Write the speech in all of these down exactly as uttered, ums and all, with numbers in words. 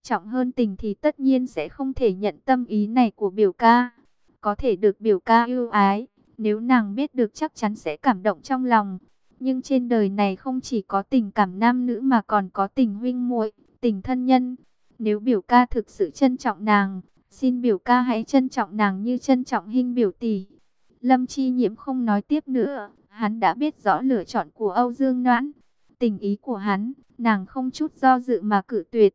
trọng hơn tình thì tất nhiên sẽ không thể nhận tâm ý này của biểu ca. Có thể được biểu ca ưu ái, nếu nàng biết được chắc chắn sẽ cảm động trong lòng. Nhưng trên đời này không chỉ có tình cảm nam nữ mà còn có tình huynh muội, tình thân nhân. Nếu biểu ca thực sự trân trọng nàng, xin biểu ca hãy trân trọng nàng như trân trọng Hinh biểu tỷ. Lâm Chi Nhiễm không nói tiếp nữa, hắn đã biết rõ lựa chọn của Âu Dương Noãn. Tình ý của hắn, nàng không chút do dự mà cự tuyệt.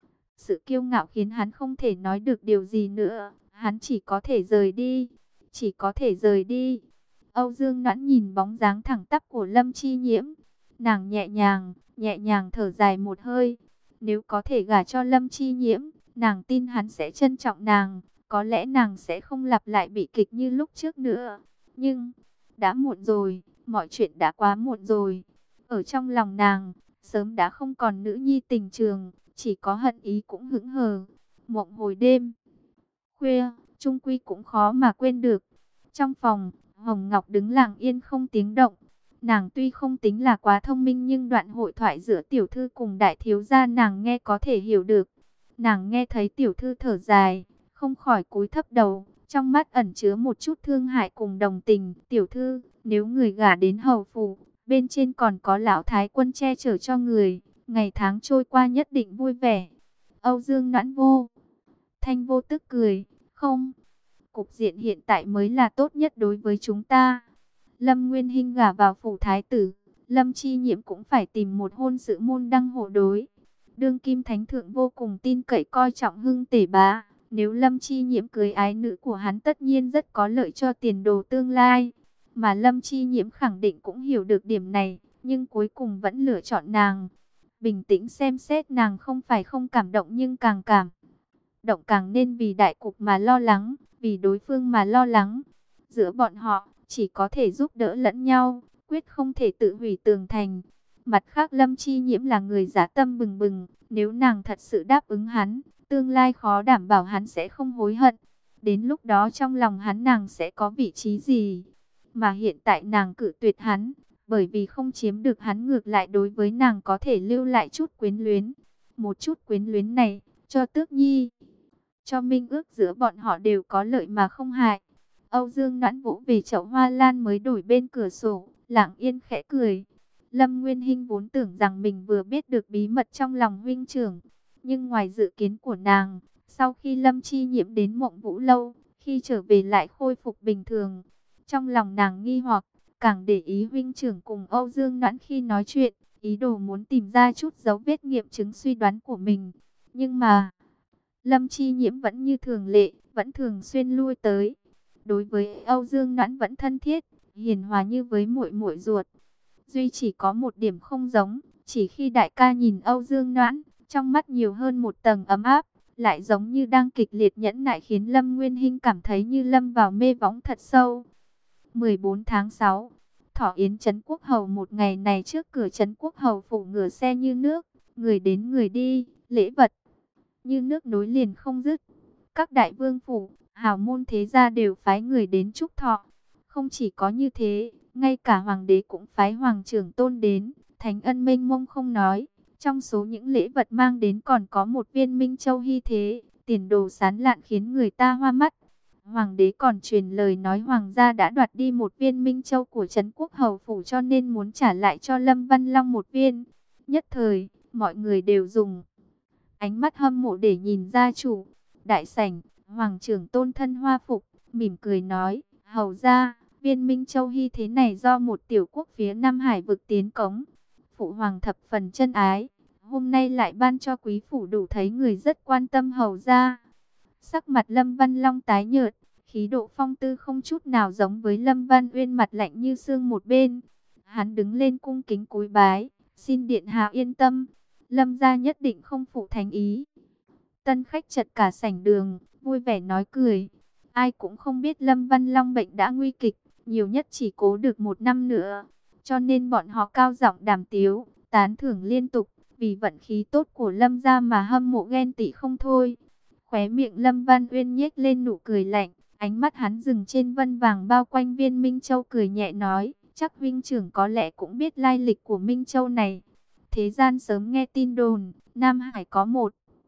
Sự kiêu ngạo khiến hắn không thể nói được điều gì nữa, hắn chỉ có thể rời đi, chỉ có thể rời đi. Âu Dương Noãn nhìn bóng dáng thẳng tắp của Lâm Chi Nhiễm, nàng nhẹ nhàng, nhẹ nhàng thở dài một hơi. Nếu có thể gả cho Lâm Chi Nhiễm, nàng tin hắn sẽ trân trọng nàng, có lẽ nàng sẽ không lặp lại bị kịch như lúc trước nữa. Nhưng, đã muộn rồi, mọi chuyện đã quá muộn rồi. Ở trong lòng nàng, sớm đã không còn nữ nhi tình trường, chỉ có hận ý cũng hững hờ. Mộng hồi đêm khuya, chung quy cũng khó mà quên được. Trong phòng, Hồng Ngọc đứng lặng yên không tiếng động. Nàng tuy không tính là quá thông minh nhưng đoạn hội thoại giữa tiểu thư cùng đại thiếu gia nàng nghe có thể hiểu được. Nàng nghe thấy tiểu thư thở dài, không khỏi cúi thấp đầu, trong mắt ẩn chứa một chút thương hại cùng đồng tình. Tiểu thư, nếu người gả đến hầu phủ, bên trên còn có lão thái quân che chở cho người, ngày tháng trôi qua nhất định vui vẻ. Âu Dương Noãn vô thanh vô tức cười, không, cục diện hiện tại mới là tốt nhất đối với chúng ta. Lâm Nguyên Hinh gả vào phủ thái tử, Lâm Chi Nhiễm cũng phải tìm một hôn sự môn đăng hộ đối. Đương kim thánh thượng vô cùng tin cậy coi trọng Hưng Tể bá, nếu Lâm Chi Nhiễm cưới ái nữ của hắn tất nhiên rất có lợi cho tiền đồ tương lai. Mà Lâm Chi Nhiễm khẳng định cũng hiểu được điểm này, nhưng cuối cùng vẫn lựa chọn nàng. Bình tĩnh xem xét, nàng không phải không cảm động nhưng càng cảm động càng nên vì đại cục mà lo lắng, vì đối phương mà lo lắng. Giữa bọn họ, chỉ có thể giúp đỡ lẫn nhau, quyết không thể tự hủy tường thành. Mặt khác Lâm Chi Nhiễm là người dã tâm bừng bừng, nếu nàng thật sự đáp ứng hắn, tương lai khó đảm bảo hắn sẽ không hối hận. Đến lúc đó trong lòng hắn nàng sẽ có vị trí gì? Mà hiện tại nàng cự tuyệt hắn, bởi vì không chiếm được hắn ngược lại đối với nàng có thể lưu lại chút quyến luyến. Một chút quyến luyến này, cho Tước Nhi, cho minh ước giữa bọn họ đều có lợi mà không hại. Âu Dương Noãn vỗ về chậu hoa lan mới đổi bên cửa sổ, lặng yên khẽ cười. Lâm Nguyên Hinh vốn tưởng rằng mình vừa biết được bí mật trong lòng huynh trưởng, nhưng ngoài dự kiến của nàng, sau khi Lâm Chi Nhiễm đến Mộng Vũ Lâu, khi trở về lại khôi phục bình thường. Trong lòng nàng nghi hoặc, càng để ý huynh trưởng cùng Âu Dương Noãn khi nói chuyện, ý đồ muốn tìm ra chút dấu vết nghiệm chứng suy đoán của mình. Nhưng mà, Lâm Chi Nhiễm vẫn như thường lệ, vẫn thường xuyên lui tới. Đối với Âu Dương Noãn vẫn thân thiết, hiền hòa như với muội muội ruột. Duy chỉ có một điểm không giống, chỉ khi đại ca nhìn Âu Dương Noãn, trong mắt nhiều hơn một tầng ấm áp, lại giống như đang kịch liệt nhẫn nại khiến Lâm Nguyên Hinh cảm thấy như lâm vào mê võng thật sâu. mười bốn tháng sáu, Thọ Yến Trấn Quốc Hầu một ngày này trước cửa Trấn Quốc Hầu phủ ngựa xe như nước, người đến người đi, lễ vật như nước nối liền không dứt. Các đại vương phủ, hào môn thế gia đều phái người đến chúc thọ. Không chỉ có như thế, ngay cả hoàng đế cũng phái hoàng trưởng tôn đến, thánh ân mênh mông không nói. Trong số những lễ vật mang đến còn có một viên minh châu hy thế, tiền đồ sán lạn khiến người ta hoa mắt. Hoàng đế còn truyền lời nói hoàng gia đã đoạt đi một viên minh châu của Trấn Quốc Hầu phủ cho nên muốn trả lại cho Lâm Văn Long một viên. Nhất thời, mọi người đều dùng ánh mắt hâm mộ để nhìn gia chủ. Đại sảnh, hoàng trưởng tôn thân hoa phục, mỉm cười nói, hầu gia, viên minh châu hy thế này do một tiểu quốc phía Nam Hải vực tiến cống. Phụ hoàng thập phần chân ái, hôm nay lại ban cho quý phủ, đủ thấy người rất quan tâm hầu gia. Sắc mặt Lâm Văn Long tái nhợt, khí độ phong tư không chút nào giống với Lâm Văn Uyên mặt lạnh như xương một bên. Hắn đứng lên cung kính cúi bái, xin điện hạ yên tâm, Lâm gia nhất định không phụ thánh ý. Tân khách chật cả sảnh đường, vui vẻ nói cười. Ai cũng không biết Lâm Văn Long bệnh đã nguy kịch, nhiều nhất chỉ cố được một năm nữa. Cho nên bọn họ cao giọng đàm tiếu, tán thưởng liên tục, vì vận khí tốt của Lâm gia mà hâm mộ ghen tị không thôi. Khóe miệng Lâm Văn Uyên nhếch lên nụ cười lạnh, ánh mắt hắn dừng trên vân vàng bao quanh viên Minh Châu, cười nhẹ nói, chắc huynh trưởng có lẽ cũng biết lai lịch của Minh Châu này. Thế gian sớm nghe tin đồn, Nam Hải có một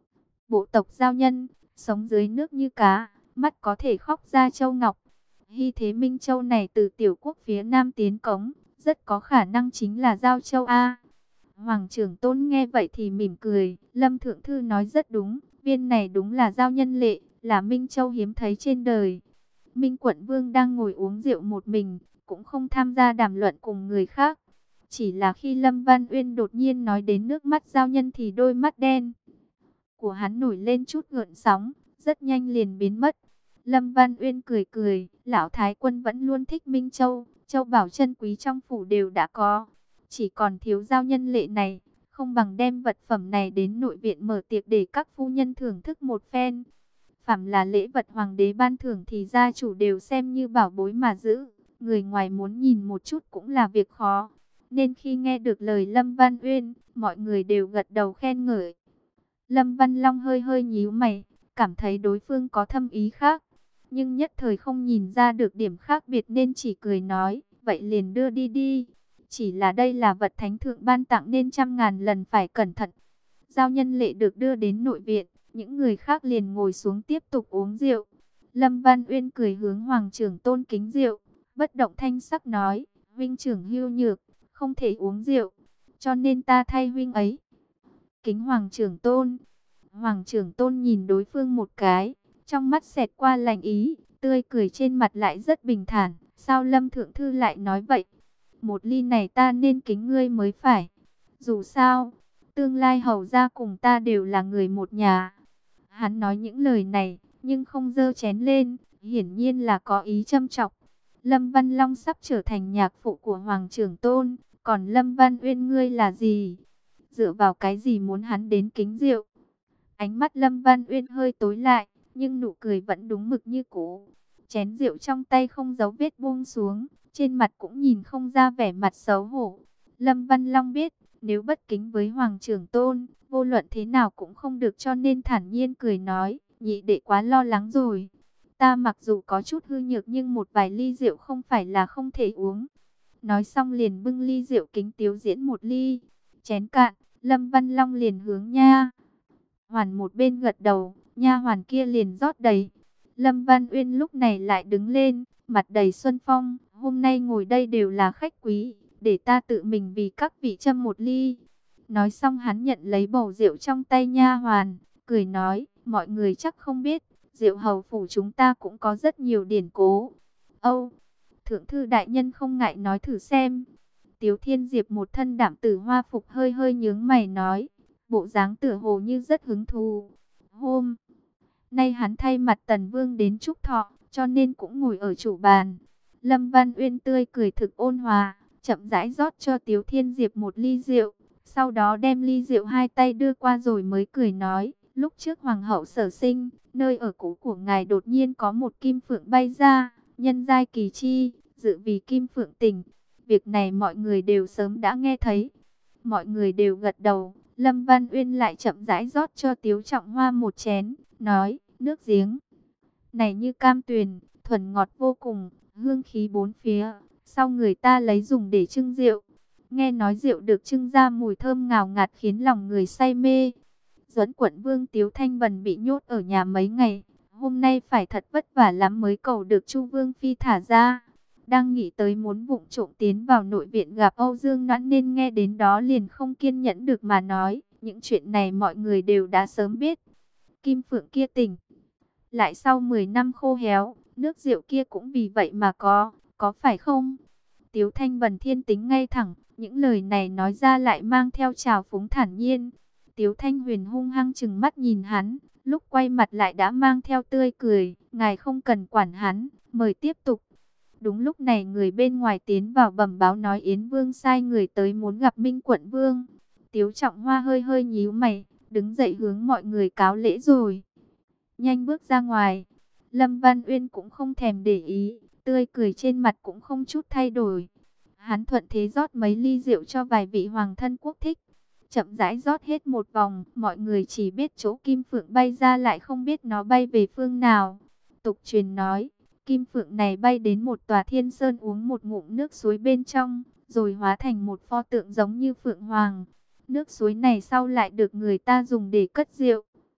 bộ tộc Giao Nhân, sống dưới nước như cá, mắt có thể khóc ra châu ngọc. Hy thế Minh Châu này từ tiểu quốc phía Nam tiến cống, rất có khả năng chính là Giao Châu A. Hoàng trưởng tôn nghe vậy thì mỉm cười, Lâm Thượng Thư nói rất đúng, viên này đúng là Giao Nhân lệ, là Minh Châu hiếm thấy trên đời. Minh Quận Vương đang ngồi uống rượu một mình, cũng không tham gia đàm luận cùng người khác. Chỉ là khi Lâm Văn Uyên đột nhiên nói đến nước mắt Giao Nhân thì đôi mắt đen của hắn nổi lên chút gợn sóng, rất nhanh liền biến mất. Lâm Văn Uyên cười cười, lão thái quân vẫn luôn thích Minh Châu, châu bảo chân quý trong phủ đều đã có, chỉ còn thiếu Giao Nhân lệ này, không bằng đem vật phẩm này đến nội viện mở tiệc để các phu nhân thưởng thức một phen. Phàm là lễ vật hoàng đế ban thưởng thì gia chủ đều xem như bảo bối mà giữ, người ngoài muốn nhìn một chút cũng là việc khó. Nên khi nghe được lời Lâm Văn Uyên, mọi người đều gật đầu khen ngợi. Lâm Văn Long hơi hơi nhíu mày, cảm thấy đối phương có thâm ý khác, nhưng nhất thời không nhìn ra được điểm khác biệt nên chỉ cười nói, vậy liền đưa đi đi. Chỉ là đây là vật thánh thượng ban tặng nên trăm ngàn lần phải cẩn thận. Giao Nhân lệ được đưa đến nội viện, những người khác liền ngồi xuống tiếp tục uống rượu. Lâm Văn Uyên cười hướng Hoàng trưởng tôn kính rượu, bất động thanh sắc nói, huynh trưởng hưu nhược, không thể uống rượu, cho nên ta thay huynh ấy. Kính Hoàng trưởng tôn. Hoàng trưởng tôn nhìn đối phương một cái, trong mắt xẹt qua lạnh ý, tươi cười trên mặt lại rất bình thản. Sao Lâm Thượng Thư lại nói vậy? Một ly này ta nên kính ngươi mới phải. Dù sao, tương lai hầu gia cùng ta đều là người một nhà. Hắn nói những lời này, nhưng không giơ chén lên, hiển nhiên là có ý châm chọc. Lâm Văn Long sắp trở thành nhạc phụ của Hoàng trưởng tôn, còn Lâm Văn Uyên ngươi là gì? Dựa vào cái gì muốn hắn đến kính rượu? Ánh mắt Lâm Văn Uyên hơi tối lại, nhưng nụ cười vẫn đúng mực như cũ. Chén rượu trong tay không giấu vết buông xuống, trên mặt cũng nhìn không ra vẻ mặt xấu hổ. Lâm Văn Long biết, nếu bất kính với Hoàng trưởng tôn, vô luận thế nào cũng không được, cho nên thản nhiên cười nói, nhị đệ quá lo lắng rồi. Ta mặc dù có chút hư nhược nhưng một vài ly rượu không phải là không thể uống. Nói xong liền bưng ly rượu kính Tiếu Diễn một ly. Chén cạn, Lâm Văn Long liền hướng nha hoàn một bên gật đầu, nha hoàn kia liền rót đầy. Lâm Văn Uyên lúc này lại đứng lên, mặt đầy xuân phong, hôm nay ngồi đây đều là khách quý, để ta tự mình vì các vị châm một ly. Nói xong hắn nhận lấy bầu rượu trong tay nha hoàn, cười nói, mọi người chắc không biết, rượu hầu phủ chúng ta cũng có rất nhiều điển cố. Âu, thượng thư đại nhân không ngại nói thử xem. Tiếu Thiên Diệp một thân đảm tử hoa phục hơi hơi nhướng mày nói, bộ dáng tựa hồ như rất hứng thú. Hôm nay hắn thay mặt Tần Vương đến chúc thọ, cho nên cũng ngồi ở chủ bàn. Lâm Văn Uyên tươi cười thực ôn hòa, chậm rãi rót cho Tiếu Thiên Diệp một ly rượu, sau đó đem ly rượu hai tay đưa qua rồi mới cười nói, lúc trước Hoàng hậu sở sinh, nơi ở cũ của ngài đột nhiên có một kim phượng bay ra, nhân giai kỳ chi, dự vì kim phượng tình. Việc này mọi người đều sớm đã nghe thấy. Mọi người đều gật đầu. Lâm Văn Uyên lại chậm rãi rót cho Tiếu Trọng Hoa một chén, nói, nước giếng này như cam tuyền, thuần ngọt vô cùng, hương khí bốn phía, sau người ta lấy dùng để trưng rượu. Nghe nói rượu được trưng ra mùi thơm ngào ngạt khiến lòng người say mê. Duẫn Quận Vương Tiếu Thanh Vân bị nhốt ở nhà mấy ngày, hôm nay phải thật vất vả lắm mới cầu được Chu Vương Phi thả ra. Đang nghĩ tới muốn vụng trộm tiến vào nội viện gặp Âu Dương Noãn nên nghe đến đó liền không kiên nhẫn được mà nói, những chuyện này mọi người đều đã sớm biết. Kim Phượng kia tỉnh lại sau mười năm khô héo, nước rượu kia cũng vì vậy mà có, có phải không? Tiếu Thanh Vân thiên tính ngay thẳng, những lời này nói ra lại mang theo trào phúng thản nhiên. Tiếu Thanh Huyền hung hăng chừng mắt nhìn hắn, lúc quay mặt lại đã mang theo tươi cười, ngài không cần quản hắn, mời tiếp tục. Đúng lúc này người bên ngoài tiến vào bẩm báo nói Yến Vương sai người tới muốn gặp Minh Quận Vương. Tiếu Trọng Hoa hơi hơi nhíu mày, đứng dậy hướng mọi người cáo lễ rồi nhanh bước ra ngoài. Lâm Văn Uyên cũng không thèm để ý, tươi cười trên mặt cũng không chút thay đổi. Hắn thuận thế rót mấy ly rượu cho vài vị hoàng thân quốc thích, chậm rãi rót hết một vòng, mọi người chỉ biết chỗ kim phượng bay ra lại không biết nó bay về phương nào. Tục truyền nói, kim phượng này bay đến một tòa thiên sơn uống một ngụm nước suối bên trong, rồi hóa thành một pho tượng giống như phượng hoàng. Nước suối này sau lại được người ta dùng để cất rượu.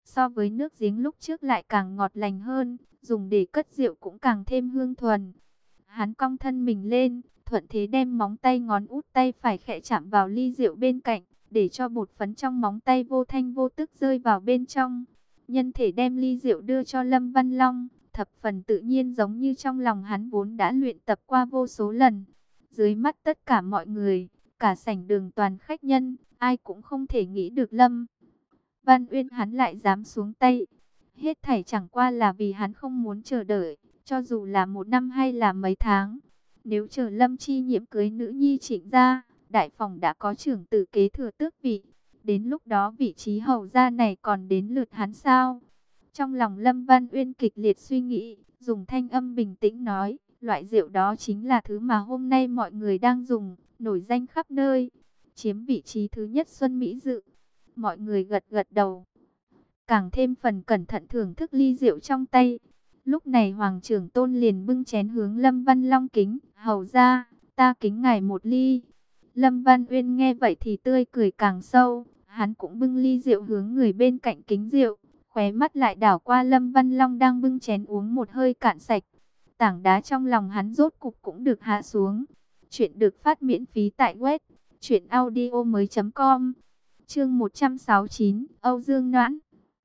So với nước giếng lúc trước lại càng ngọt lành hơn, dùng để cất rượu cũng càng thêm hương thuần. Hắn cong thân mình lên, thuận thế đem móng tay ngón út tay phải khẽ chạm vào ly rượu bên cạnh, để cho bột phấn trong móng tay vô thanh vô tức rơi vào bên trong. Nhân thể đem ly rượu đưa cho Lâm Văn Long, thập phần tự nhiên giống như trong lòng hắn vốn đã luyện tập qua vô số lần. Dưới mắt tất cả mọi người, cả sảnh đường toàn khách nhân, ai cũng không thể nghĩ được Lâm Văn Uyên hắn lại dám xuống tay. Hết thảy chẳng qua là vì hắn không muốn chờ đợi, cho dù là một năm hay là mấy tháng. Nếu chờ Lâm Chi Nhiễm cưới nữ nhi Trịnh gia, đại phòng đã có trưởng tử kế thừa tước vị. Đến lúc đó vị trí hầu gia này còn đến lượt hắn sao? Trong lòng Lâm Văn Uyên kịch liệt suy nghĩ, dùng thanh âm bình tĩnh nói, loại rượu đó chính là thứ mà hôm nay mọi người đang dùng, nổi danh khắp nơi, chiếm vị trí thứ nhất Xuân Mỹ Dự. Mọi người gật gật đầu, càng thêm phần cẩn thận thưởng thức ly rượu trong tay. Lúc này Hoàng trưởng tôn liền bưng chén hướng Lâm Văn Long kính, hầu ra, ta kính ngài một ly. Lâm Văn Uyên nghe vậy thì tươi cười càng sâu, hắn cũng bưng ly rượu hướng người bên cạnh kính rượu, khóe mắt lại đảo qua Lâm Văn Long đang bưng chén uống một hơi cạn sạch. Tảng đá trong lòng hắn rốt cục cũng được hạ xuống. Chuyện được phát miễn phí tại web truyện audio mới chấm com. Chương một trăm sáu mươi chín, Âu Dương Noãn.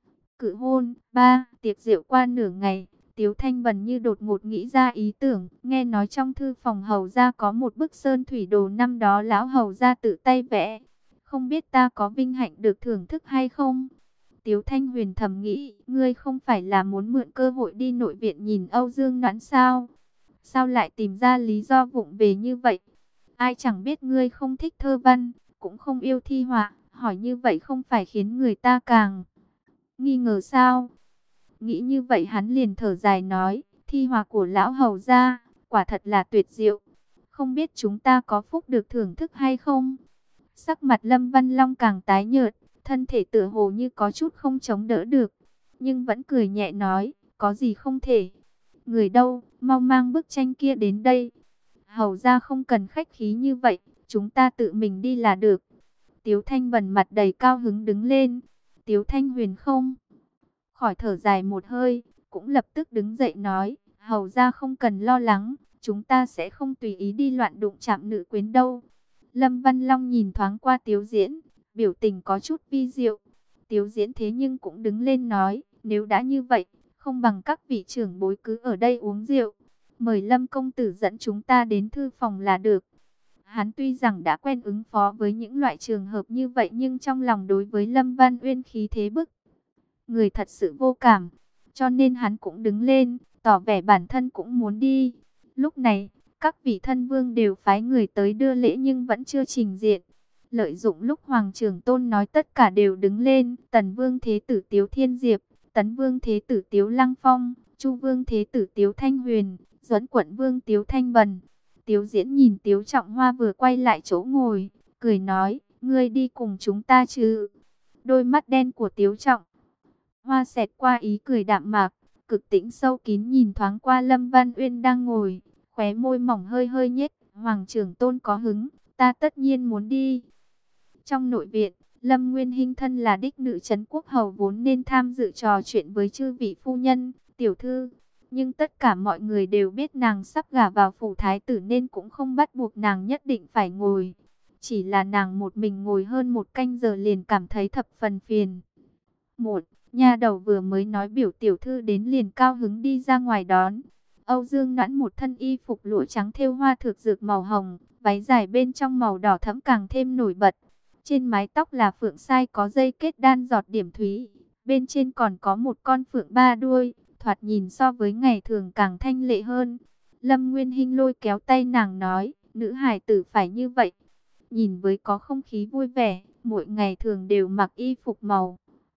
Cự hôn, ba, tiệc rượu qua nửa ngày, Tiếu Thanh Bần như đột ngột nghĩ ra ý tưởng, nghe nói trong thư phòng hầu gia có một bức sơn thủy đồ năm đó lão hầu gia tự tay vẽ, không biết ta có vinh hạnh được thưởng thức hay không? Tiếu Thanh Huyền thầm nghĩ, ngươi không phải là muốn mượn cơ hội đi nội viện nhìn Âu Dương Noãn sao? Sao lại tìm ra lý do vụng về như vậy? Ai chẳng biết ngươi không thích thơ văn, cũng không yêu thi họa, hỏi như vậy không phải khiến người ta càng nghi ngờ sao? Nghĩ như vậy hắn liền thở dài nói, thi họa của lão hầu gia, quả thật là tuyệt diệu. Không biết chúng ta có phúc được thưởng thức hay không? Sắc mặt Lâm Văn Long càng tái nhợt, thân thể tựa hồ như có chút không chống đỡ được. Nhưng vẫn cười nhẹ nói, có gì không thể. Người đâu, mau mang bức tranh kia đến đây. Hầu gia không cần khách khí như vậy, chúng ta tự mình đi là được. Tiếu Thanh Bần mặt đầy cao hứng đứng lên. Tiếu Thanh Huyền không khỏi thở dài một hơi, cũng lập tức đứng dậy nói, hầu gia không cần lo lắng, chúng ta sẽ không tùy ý đi loạn đụng chạm nữ quyến đâu. Lâm Văn Long nhìn thoáng qua Tiếu Diễn, biểu tình có chút vi diệu. Tiếu Diễn thế nhưng cũng đứng lên nói, nếu đã như vậy, không bằng các vị trưởng bối cứ ở đây uống rượu. Mời Lâm công tử dẫn chúng ta đến thư phòng là được. Hắn tuy rằng đã quen ứng phó với những loại trường hợp như vậy nhưng trong lòng đối với Lâm Văn Uyên khí thế bức người thật sự vô cảm, cho nên hắn cũng đứng lên, tỏ vẻ bản thân cũng muốn đi. Lúc này, các vị thân vương đều phái người tới đưa lễ nhưng vẫn chưa trình diện. Lợi dụng lúc Hoàng trưởng tôn nói tất cả đều đứng lên, Tần vương thế tử Tiếu Thiên Diệp, Tấn vương thế tử Tiếu Lăng Phong, Chu vương thế tử Tiếu Thanh Huyền, Duẫn quận vương Tiếu Thanh Bần. Tiếu Diễn nhìn Tiếu Trọng Hoa vừa quay lại chỗ ngồi, cười nói, ngươi đi cùng chúng ta chứ? Đôi mắt đen của Tiếu Trọng Hoa xẹt qua ý cười đạm mạc, cực tĩnh sâu kín nhìn thoáng qua Lâm Văn Uyên đang ngồi, khóe môi mỏng hơi hơi nhếch, Hoàng trưởng tôn có hứng, ta tất nhiên muốn đi. Trong nội viện, Lâm Nguyên Hinh thân là đích nữ trấn quốc hầu vốn nên tham dự trò chuyện với chư vị phu nhân, tiểu thư. Nhưng tất cả mọi người đều biết nàng sắp gả vào phủ thái tử nên cũng không bắt buộc nàng nhất định phải ngồi. Chỉ là nàng một mình ngồi hơn một canh giờ liền cảm thấy thập phần phiền. Một, nha đầu vừa mới nói biểu tiểu thư đến liền cao hứng đi ra ngoài đón. Âu Dương Noãn một thân y phục lụa trắng thêu hoa thực dược màu hồng, váy dài bên trong màu đỏ thẫm càng thêm nổi bật. Trên mái tóc là phượng sai có dây kết đan giọt điểm thúy, bên trên còn có một con phượng ba đuôi, thoạt nhìn so với ngày thường càng thanh lệ hơn. Lâm Nguyên Hinh lôi kéo tay nàng nói, nữ hài tử phải như vậy. Nhìn với có không khí vui vẻ, mỗi ngày thường đều mặc y phục màu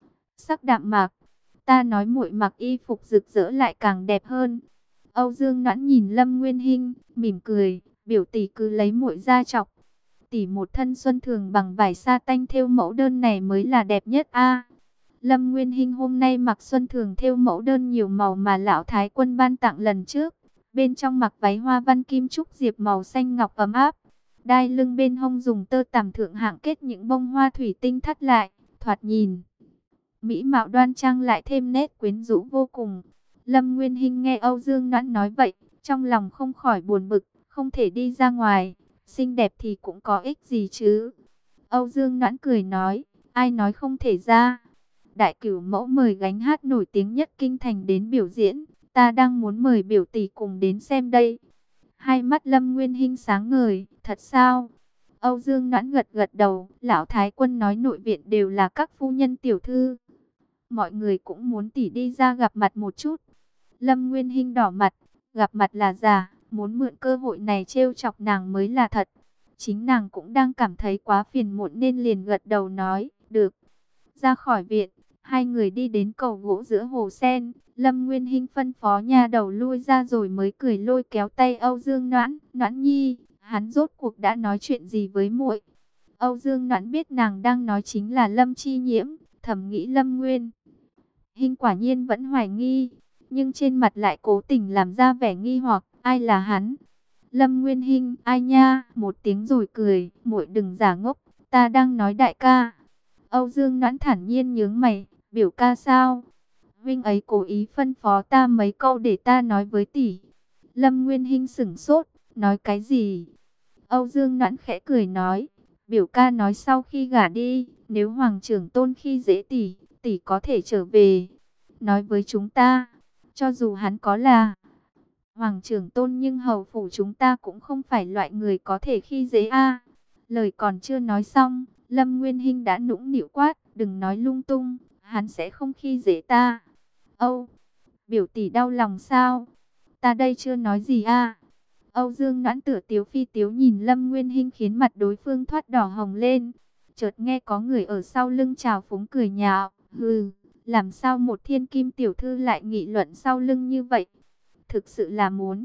sắc đạm mạc. Ta nói muội mặc y phục rực rỡ lại càng đẹp hơn. Âu Dương Noãn nhìn Lâm Nguyên Hinh, mỉm cười, biểu tỷ cứ lấy muội ra chọc. Tỷ một thân xuân thường bằng vải sa tanh thêu mẫu đơn này mới là đẹp nhất a. Lâm Nguyên Hinh hôm nay mặc xuân thường thêu mẫu đơn nhiều màu mà lão thái quân ban tặng lần trước. Bên trong mặc váy hoa văn kim trúc diệp màu xanh ngọc ấm áp. Đai lưng bên hông dùng tơ tằm thượng hạng kết những bông hoa thủy tinh thắt lại, thoạt nhìn mỹ mạo đoan trang lại thêm nét quyến rũ vô cùng. Lâm Nguyên Hinh nghe Âu Dương Noãn nói vậy, trong lòng không khỏi buồn bực, không thể đi ra ngoài, xinh đẹp thì cũng có ích gì chứ. Âu Dương Noãn cười nói, ai nói không thể ra. Đại Cửu Mẫu mời gánh hát nổi tiếng nhất kinh thành đến biểu diễn, ta đang muốn mời biểu tỷ cùng đến xem đây. Hai mắt Lâm Nguyên Hinh sáng ngời, thật sao? Âu Dương Noãn gật gật đầu, lão thái quân nói nội viện đều là các phu nhân tiểu thư. Mọi người cũng muốn tỷ đi ra gặp mặt một chút. Lâm Nguyên Hinh đỏ mặt, gặp mặt là giả, muốn mượn cơ hội này trêu chọc nàng mới là thật. Chính nàng cũng đang cảm thấy quá phiền muộn nên liền gật đầu nói, được. Ra khỏi viện, hai người đi đến cầu gỗ giữa hồ sen. Lâm Nguyên Hinh phân phó nha đầu lui ra rồi mới cười lôi kéo tay Âu Dương Noãn. Noãn nhi, hắn rốt cuộc đã nói chuyện gì với muội? Âu Dương Noãn biết nàng đang nói chính là Lâm Chi Nhiễm, thầm nghĩ Lâm Nguyên Hinh quả nhiên vẫn hoài nghi, nhưng trên mặt lại cố tình làm ra vẻ nghi hoặc, ai là hắn? Lâm Nguyên Hinh, ai nha, một tiếng rồi cười, muội đừng giả ngốc, ta đang nói đại ca. Âu Dương Noãn thản nhiên nhướng mày, biểu ca sao? Vinh ấy cố ý phân phó ta mấy câu để ta nói với tỷ. Lâm Nguyên Hinh sửng sốt, nói cái gì? Âu Dương Noãn khẽ cười nói, biểu ca nói sau khi gả đi, nếu Hoàng trưởng tôn khi dễ tỷ, tỷ có thể trở về. Nói với chúng ta, cho dù hắn có là Hoàng trưởng tôn nhưng hầu phủ chúng ta cũng không phải loại người có thể khi dễ a. Lời còn chưa nói xong, Lâm Nguyên Hinh đã nũng nịu quát, đừng nói lung tung, hắn sẽ không khi dễ ta. Âu, biểu tỷ đau lòng sao? Ta đây chưa nói gì a. Âu Dương Noãn tựa tiếu phi tiếu nhìn Lâm Nguyên Hinh khiến mặt đối phương thoát đỏ hồng lên. Chợt nghe có người ở sau lưng chào phúng cười nhạo, hừ, làm sao một thiên kim tiểu thư lại nghị luận sau lưng như vậy? Thực sự là muốn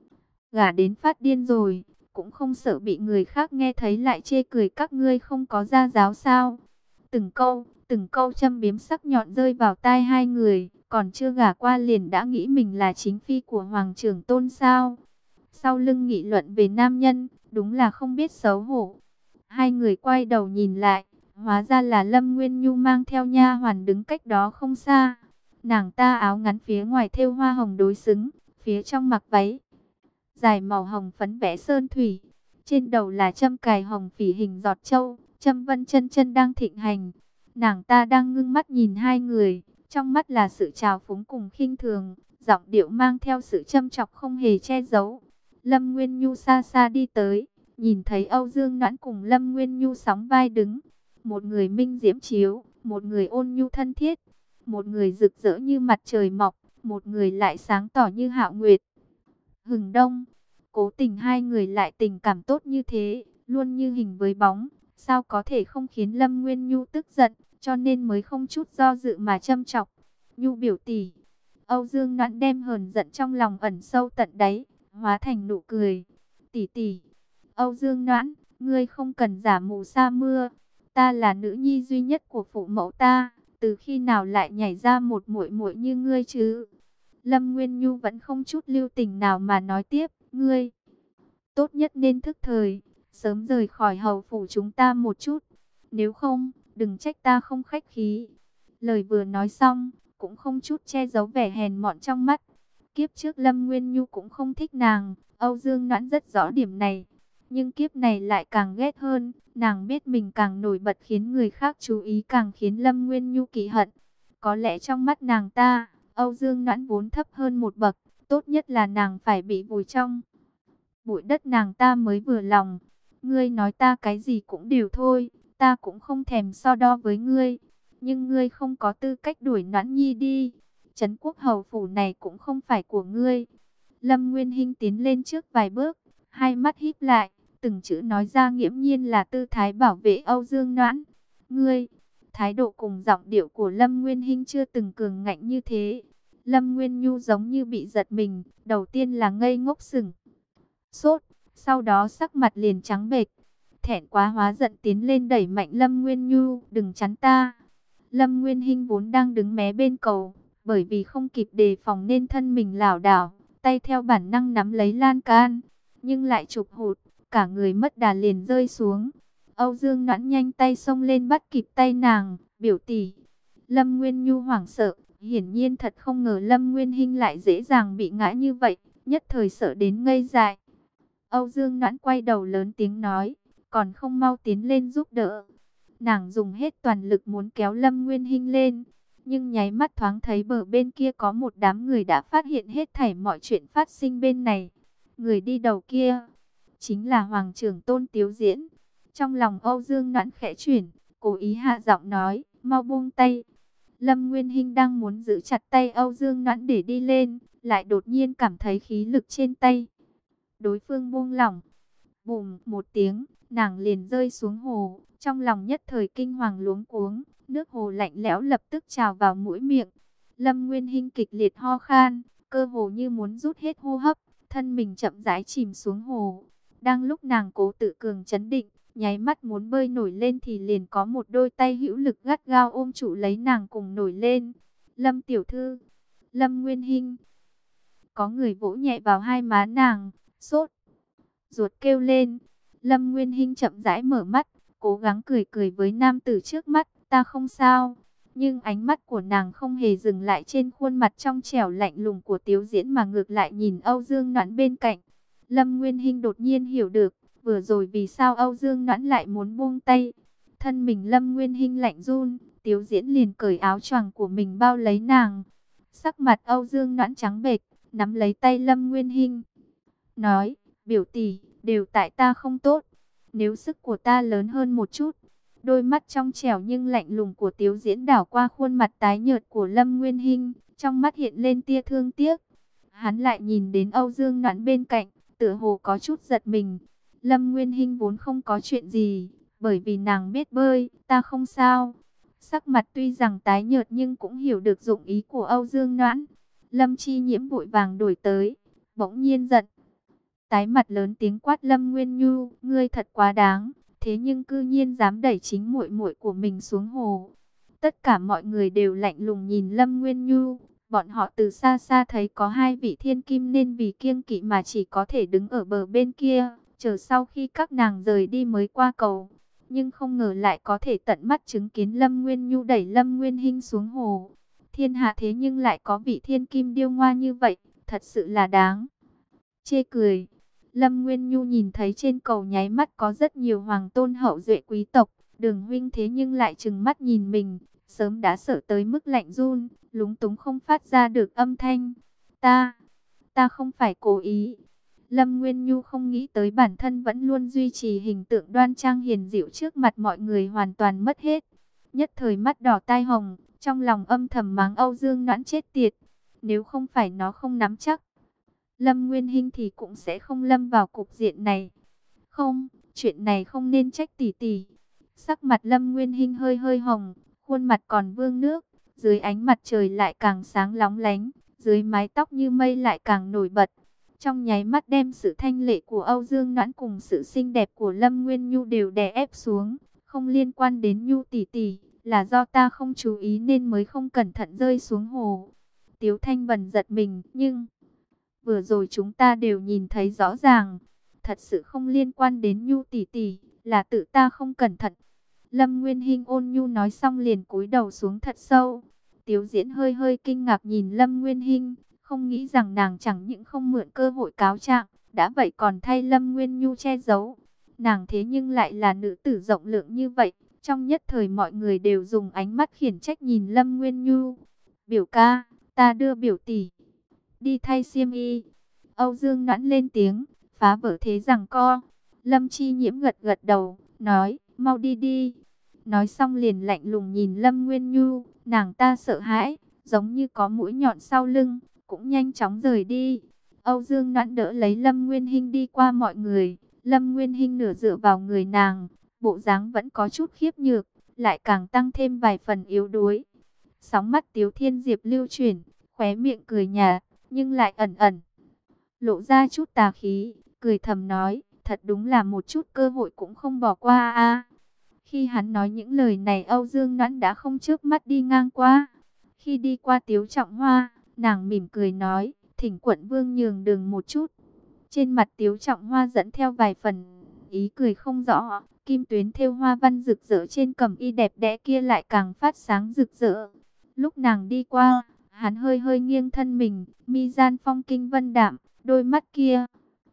gả đến phát điên rồi, cũng không sợ bị người khác nghe thấy lại chê cười các ngươi không có gia giáo sao? Từng câu, từng câu châm biếm sắc nhọn rơi vào tai hai người, còn chưa gả qua liền đã nghĩ mình là chính phi của Hoàng trưởng tôn sao? Sau lưng nghị luận về nam nhân, đúng là không biết xấu hổ. Hai người quay đầu nhìn lại, hóa ra là Lâm Nguyên Nhu mang theo nha hoàn đứng cách đó không xa. Nàng ta áo ngắn phía ngoài thêu hoa hồng đối xứng, phía trong mặc váy dài màu hồng phấn vẽ sơn thủy. Trên đầu là châm cài hồng phỉ hình giọt châu, châm vân chân chân đang thịnh hành. Nàng ta đang ngưng mắt nhìn hai người, trong mắt là sự trào phúng cùng khinh thường, giọng điệu mang theo sự châm chọc không hề che giấu. Lâm Nguyên Nhu xa xa đi tới, nhìn thấy Âu Dương Noãn cùng Lâm Nguyên Nhu sóng vai đứng. Một người minh diễm chiếu, một người ôn nhu thân thiết, một người rực rỡ như mặt trời mọc, một người lại sáng tỏ như hạo nguyệt. Hừng đông, cố tình hai người lại tình cảm tốt như thế, luôn như hình với bóng, sao có thể không khiến Lâm Nguyên Nhu tức giận, cho nên mới không chút do dự mà châm chọc. Nhu biểu tỷ. Âu Dương Noãn đem hờn giận trong lòng ẩn sâu tận đáy, hóa thành nụ cười. Tỷ tỷ. Âu Dương Noãn, ngươi không cần giả mù sa mưa, ta là nữ nhi duy nhất của phụ mẫu ta, từ khi nào lại nhảy ra một muội muội như ngươi chứ? Lâm Nguyên Nhu vẫn không chút lưu tình nào mà nói tiếp, ngươi tốt nhất nên thức thời, sớm rời khỏi hầu phủ chúng ta một chút, nếu không, đừng trách ta không khách khí. Lời vừa nói xong, cũng không chút che giấu vẻ hèn mọn trong mắt. Kiếp trước Lâm Nguyên Nhu cũng không thích nàng, Âu Dương Noãn rất rõ điểm này. Nhưng kiếp này lại càng ghét hơn, nàng biết mình càng nổi bật khiến người khác chú ý càng khiến Lâm Nguyên Nhu kỵ hận. Có lẽ trong mắt nàng ta, Âu Dương Noãn vốn thấp hơn một bậc, tốt nhất là nàng phải bị vùi trong bụi đất nàng ta mới vừa lòng. Ngươi nói ta cái gì cũng đều thôi, ta cũng không thèm so đo với ngươi, nhưng ngươi không có tư cách đuổi Noãn Nhi đi. Trấn Quốc hầu phủ này cũng không phải của ngươi. Lâm Nguyên Hinh tiến lên trước vài bước, hai mắt híp lại, từng chữ nói ra nghiễm nhiên là tư thái bảo vệ Âu Dương Noãn. Ngươi, thái độ cùng giọng điệu của Lâm Nguyên Hinh chưa từng cường ngạnh như thế. Lâm Nguyên Nhu giống như bị giật mình, đầu tiên là ngây ngốc sững sốt, sau đó sắc mặt liền trắng bệch, thẹn quá hóa giận tiến lên đẩy mạnh Lâm Nguyên Nhu, đừng chắn ta. Lâm Nguyên Hinh vốn đang đứng mé bên cầu, bởi vì không kịp đề phòng nên thân mình lảo đảo, tay theo bản năng nắm lấy lan can, nhưng lại chụp hụt, cả người mất đà liền rơi xuống. Âu Dương Noãn nhanh tay xông lên bắt kịp tay nàng, biểu tỷ. Lâm Nguyên Nhu hoảng sợ, hiển nhiên thật không ngờ Lâm Nguyên Hinh lại dễ dàng bị ngã như vậy, nhất thời sợ đến ngây dại. Âu Dương Noãn quay đầu lớn tiếng nói, còn không mau tiến lên giúp đỡ. Nàng dùng hết toàn lực muốn kéo Lâm Nguyên Hinh lên, nhưng nháy mắt thoáng thấy bờ bên kia có một đám người đã phát hiện hết thảy mọi chuyện phát sinh bên này. Người đi đầu kia chính là Hoàng trưởng Tôn Tiếu Diễn. Trong lòng Âu Dương Noãn khẽ chuyển, cố ý hạ giọng nói, mau buông tay. Lâm Nguyên Hinh đang muốn giữ chặt tay Âu Dương Noãn để đi lên, lại đột nhiên cảm thấy khí lực trên tay đối phương buông lỏng. Bùm một tiếng, nàng liền rơi xuống hồ, trong lòng nhất thời kinh hoàng luống cuống, nước hồ lạnh lẽo lập tức trào vào mũi miệng. Lâm Nguyên Hinh kịch liệt ho khan, cơ hồ như muốn rút hết hô hấp, thân mình chậm rãi chìm xuống hồ. Đang lúc nàng cố tự cường trấn định, nháy mắt muốn bơi nổi lên thì liền có một đôi tay hữu lực gắt gao ôm trụ lấy nàng cùng nổi lên. Lâm tiểu thư, Lâm Nguyên Hinh. Có người vỗ nhẹ vào hai má nàng, sốt ruột kêu lên. Lâm Nguyên Hinh chậm rãi mở mắt, cố gắng cười cười với nam tử trước mắt, ta không sao. Nhưng ánh mắt của nàng không hề dừng lại trên khuôn mặt trong trẻo lạnh lùng của Tiếu Diễn mà ngược lại nhìn Âu Dương Noãn bên cạnh. Lâm Nguyên Hinh đột nhiên hiểu được, vừa rồi vì sao Âu Dương Noãn lại muốn buông tay. Thân mình Lâm Nguyên Hinh lạnh run, Tiếu Diễn liền cởi áo choàng của mình bao lấy nàng. Sắc mặt Âu Dương Noãn trắng bệch, nắm lấy tay Lâm Nguyên Hinh, nói, biểu tỷ, đều tại ta không tốt. Nếu sức của ta lớn hơn một chút. Đôi mắt trong trẻo nhưng lạnh lùng của Tiếu Diễn đảo qua khuôn mặt tái nhợt của Lâm Nguyên Hinh, trong mắt hiện lên tia thương tiếc. Hắn lại nhìn đến Âu Dương Noãn bên cạnh, tựa hồ có chút giật mình. Lâm Nguyên Hinh vốn không có chuyện gì, bởi vì nàng biết bơi, ta không sao. Sắc mặt tuy rằng tái nhợt nhưng cũng hiểu được dụng ý của Âu Dương Noãn. Lâm Chi Nhiễm vội vàng đổi tới, bỗng nhiên giận. Tái mặt lớn tiếng quát Lâm Nguyên Nhu, ngươi thật quá đáng, thế nhưng cư nhiên dám đẩy chính muội muội của mình xuống hồ. Tất cả mọi người đều lạnh lùng nhìn Lâm Nguyên Nhu, bọn họ từ xa xa thấy có hai vị thiên kim nên vì kiêng kỵ mà chỉ có thể đứng ở bờ bên kia, chờ sau khi các nàng rời đi mới qua cầu. Nhưng không ngờ lại có thể tận mắt chứng kiến Lâm Nguyên Nhu đẩy Lâm Nguyên Hinh xuống hồ. Thiên hạ thế nhưng lại có vị thiên kim điêu ngoa như vậy, thật sự là đáng chê cười. Lâm Nguyên Nhu nhìn thấy trên cầu nháy mắt có rất nhiều hoàng tôn hậu duệ quý tộc, Đường huynh thế nhưng lại trừng mắt nhìn mình, sớm đã sợ tới mức lạnh run, lúng túng không phát ra được âm thanh. Ta, ta không phải cố ý. Lâm Nguyên Nhu không nghĩ tới bản thân vẫn luôn duy trì hình tượng đoan trang hiền dịu trước mặt mọi người hoàn toàn mất hết. Nhất thời mắt đỏ tai hồng, trong lòng âm thầm mắng Âu Dương Noãn chết tiệt. Nếu không phải nó không nắm chắc, Lâm Nguyên Hinh thì cũng sẽ không lâm vào cục diện này. Không, chuyện này không nên trách tỷ tỷ. Sắc mặt Lâm Nguyên Hinh hơi hơi hồng, khuôn mặt còn vương nước, dưới ánh mặt trời lại càng sáng lóng lánh, dưới mái tóc như mây lại càng nổi bật. Trong nháy mắt đem sự thanh lệ của Âu Dương Noãn cùng sự xinh đẹp của Lâm Nguyên Nhu đều đè ép xuống. Không liên quan đến Nhu tỷ tỷ, là do ta không chú ý nên mới không cẩn thận rơi xuống hồ. Tiếu Thanh Vân giật mình, nhưng vừa rồi chúng ta đều nhìn thấy rõ ràng, thật sự không liên quan đến Nhu tỷ tỷ, là tự ta không cẩn thận. Lâm Nguyên Hinh ôn nhu nói xong liền cúi đầu xuống thật sâu. Tiếu Diễn hơi hơi kinh ngạc nhìn Lâm Nguyên Hinh, không nghĩ rằng nàng chẳng những không mượn cơ hội cáo trạng, đã vậy còn thay Lâm Nguyên Nhu che giấu. Nàng thế nhưng lại là nữ tử rộng lượng như vậy, trong nhất thời mọi người đều dùng ánh mắt khiển trách nhìn Lâm Nguyên Nhu. Biểu ca, ta đưa biểu tỷ đi thay xiêm y. Âu Dương Noãn lên tiếng, phá vỡ thế giằng co. Lâm Chi Nhiễm gật gật đầu, nói, mau đi đi. Nói xong liền lạnh lùng nhìn Lâm Nguyên Nhu, nàng ta sợ hãi, giống như có mũi nhọn sau lưng, cũng nhanh chóng rời đi. Âu Dương Noãn đỡ lấy Lâm Nguyên Hinh đi qua mọi người, Lâm Nguyên Hinh nửa dựa vào người nàng, bộ dáng vẫn có chút khiếp nhược, lại càng tăng thêm vài phần yếu đuối. Sóng mắt Tiếu Thiên Diệp lưu chuyển, khóe miệng cười nhạt, nhưng lại ẩn ẩn lộ ra chút tà khí, cười thầm nói, thật đúng là một chút cơ hội cũng không bỏ qua a. Khi hắn nói những lời này, Âu Dương Noãn đã không chớp mắt đi ngang qua. Khi đi qua Tiếu Trọng Hoa, nàng mỉm cười nói, thỉnh quận vương nhường đường một chút. Trên mặt Tiếu Trọng Hoa dẫn theo vài phần ý cười không rõ, kim tuyến thêu hoa văn rực rỡ trên cẩm y đẹp đẽ kia lại càng phát sáng rực rỡ. Lúc nàng đi qua, hắn hơi hơi nghiêng thân mình, mi gian phong kinh vân đạm, đôi mắt kia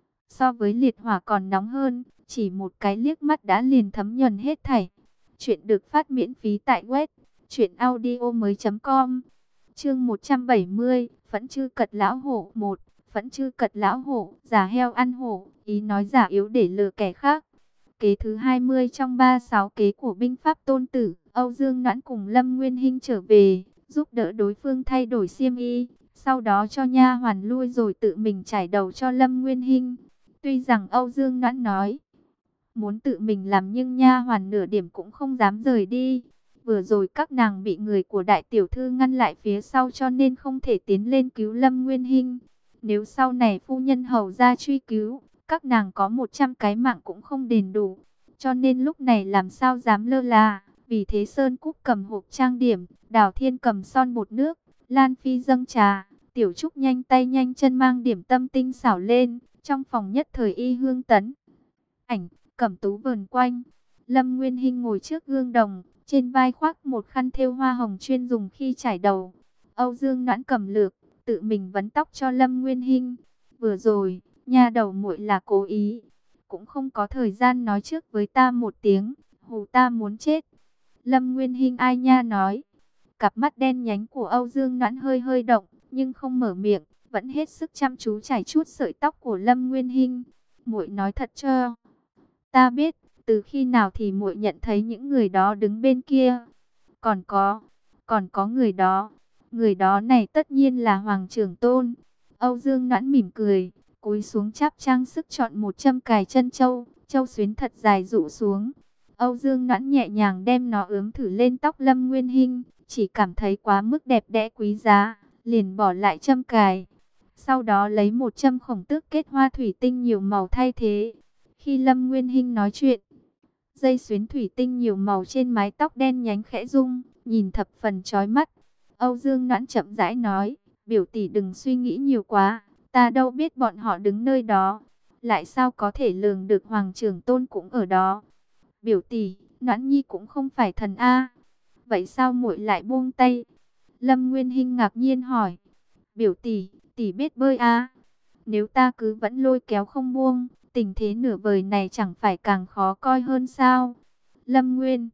so với liệt hỏa còn nóng hơn, chỉ một cái liếc mắt đã liền thấm nhuần hết thảy. Chuyện được phát miễn phí tại web truyện audio mới.com. Chương một trăm bảy mươi, Phẫn Chư Cật Lão Hổ một. Phẫn Chư Cật Lão Hổ, giả heo ăn hổ, ý nói giả yếu để lừa kẻ khác. Kế thứ hai mươi trong ba mươi sáu kế của binh pháp Tôn Tử, Âu Dương Noãn cùng Lâm Nguyên Hinh trở về, giúp đỡ đối phương thay đổi xiêm y, sau đó cho nha hoàn lui rồi tự mình trải đầu cho Lâm Nguyên Hinh. Tuy rằng Âu Dương Noãn nói muốn tự mình làm, nhưng nha hoàn nửa điểm cũng không dám rời đi. Vừa rồi các nàng bị người của đại tiểu thư ngăn lại phía sau, cho nên không thể tiến lên cứu Lâm Nguyên Hinh. Nếu sau này phu nhân hầu ra truy cứu, các nàng có một trăm cái mạng cũng không đền đủ. Cho nên lúc này làm sao dám lơ là. Vì thế Sơn Cúc cầm hộp trang điểm, Đào Thiên cầm son bột nước, Lan Phi dâng trà, Tiểu Trúc nhanh tay nhanh chân mang điểm tâm tinh xảo lên. Trong phòng nhất thời y hương tấn ảnh, cẩm tú vờn quanh. Lâm Nguyên Hinh ngồi trước gương đồng, trên vai khoác một khăn thêu hoa hồng chuyên dùng khi trải đầu. Âu Dương Noãn cầm lược, tự mình vấn tóc cho Lâm Nguyên Hinh. Vừa rồi, nha đầu muội là cố ý, cũng không có thời gian nói trước với ta một tiếng, hù ta muốn chết. Lâm Nguyên Hinh ai nha nói. Cặp mắt đen nhánh của Âu Dương Noãn hơi hơi động, nhưng không mở miệng, vẫn hết sức chăm chú chải chút sợi tóc của Lâm Nguyên Hinh. Muội nói thật cho ta biết, từ khi nào thì muội nhận thấy những người đó đứng bên kia? Còn có, còn có người đó. Người đó này tất nhiên là Hoàng Trưởng Tôn. Âu Dương Noãn mỉm cười, cúi xuống chắp trang sức chọn một châm cài chân châu, châu xuyến thật dài rũ xuống. Âu Dương Noãn nhẹ nhàng đem nó ướm thử lên tóc Lâm Nguyên Hinh, chỉ cảm thấy quá mức đẹp đẽ quý giá, liền bỏ lại châm cài. Sau đó lấy một châm khổng tước kết hoa thủy tinh nhiều màu thay thế. Khi Lâm Nguyên Hinh nói chuyện, dây xuyến thủy tinh nhiều màu trên mái tóc đen nhánh khẽ rung, nhìn thập phần chói mắt. Âu Dương Noãn chậm rãi nói, biểu tỷ đừng suy nghĩ nhiều quá, ta đâu biết bọn họ đứng nơi đó, lại sao có thể lường được Hoàng Trưởng Tôn cũng ở đó. Biểu tỷ, Noãn Nhi cũng không phải thần a, vậy sao muội lại buông tay? Lâm Nguyên Hinh ngạc nhiên hỏi. Biểu tỷ, tỷ biết bơi a? Nếu ta cứ vẫn lôi kéo không buông, tình thế nửa vời này chẳng phải càng khó coi hơn sao? Lâm Nguyên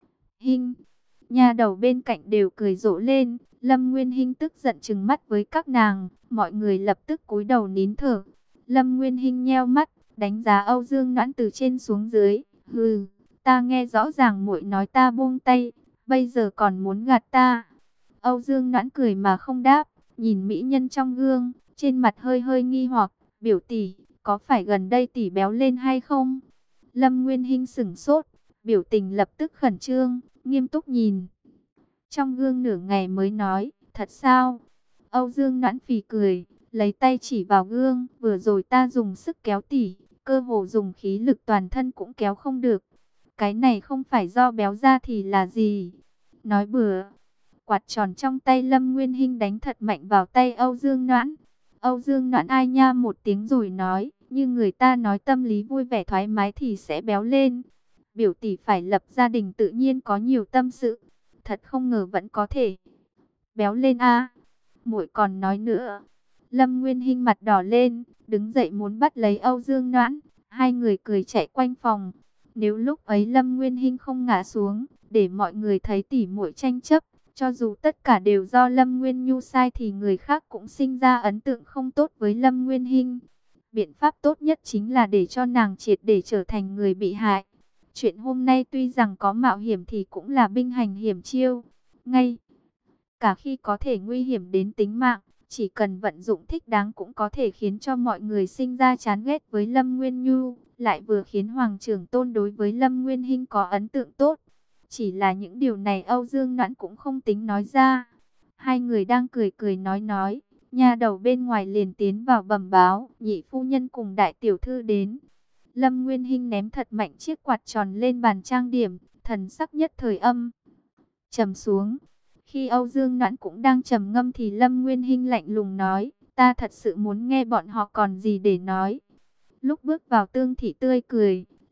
Hinh, nha đầu bên cạnh đều cười rộ lên. Lâm Nguyên Hinh tức giận trừng mắt với các nàng, mọi người lập tức cúi đầu nín thở. Lâm Nguyên Hinh nheo mắt, đánh giá Âu Dương Noãn từ trên xuống dưới. Hừ, ta nghe rõ ràng muội nói ta buông tay, bây giờ còn muốn gạt ta. Âu Dương Noãn cười mà không đáp, nhìn mỹ nhân trong gương, trên mặt hơi hơi nghi hoặc. Biểu tỷ, có phải gần đây tỷ béo lên hay không? Lâm Nguyên Hinh sửng sốt, biểu tình lập tức khẩn trương, nghiêm túc nhìn trong gương nửa ngày mới nói, thật sao? Âu Dương Noãn phì cười, lấy tay chỉ vào gương, vừa rồi ta dùng sức kéo tỷ, cơ hồ dùng khí lực toàn thân cũng kéo không được. Cái này không phải do béo ra thì là gì? Nói bừa. Quạt tròn trong tay Lâm Nguyên Hinh đánh thật mạnh vào tay Âu Dương Noãn. Âu Dương Noãn ai nha một tiếng rồi nói, như người ta nói tâm lý vui vẻ thoải mái thì sẽ béo lên. Biểu tỷ phải lập gia đình tự nhiên có nhiều tâm sự, thật không ngờ vẫn có thể béo lên a. Muội còn nói nữa. Lâm Nguyên Hinh mặt đỏ lên, đứng dậy muốn bắt lấy Âu Dương Noãn, hai người cười chạy quanh phòng. Nếu lúc ấy Lâm Nguyên Hinh không ngã xuống, để mọi người thấy tỉ muội tranh chấp, cho dù tất cả đều do Lâm Nguyên Nhu sai thì người khác cũng sinh ra ấn tượng không tốt với Lâm Nguyên Hinh. Biện pháp tốt nhất chính là để cho nàng triệt để trở thành người bị hại. Chuyện hôm nay tuy rằng có mạo hiểm thì cũng là binh hành hiểm chiêu. Ngay cả khi có thể nguy hiểm đến tính mạng, chỉ cần vận dụng thích đáng cũng có thể khiến cho mọi người sinh ra chán ghét với Lâm Nguyên Nhu, lại vừa khiến Hoàng Trưởng Tôn đối với Lâm Nguyên Hinh có ấn tượng tốt. Chỉ là những điều này Âu Dương Noãn cũng không tính nói ra. Hai người đang cười cười nói nói, nha đầu bên ngoài liền tiến vào bẩm báo, nhị phu nhân cùng đại tiểu thư đến. Lâm Nguyên Hinh ném thật mạnh chiếc quạt tròn lên bàn trang điểm, thần sắc nhất thời âm trầm xuống. Khi Âu Dương Noãn cũng đang trầm ngâm thì Lâm Nguyên Hinh lạnh lùng nói, ta thật sự muốn nghe bọn họ còn gì để nói. Lúc bước vào Tương Thị tươi cười,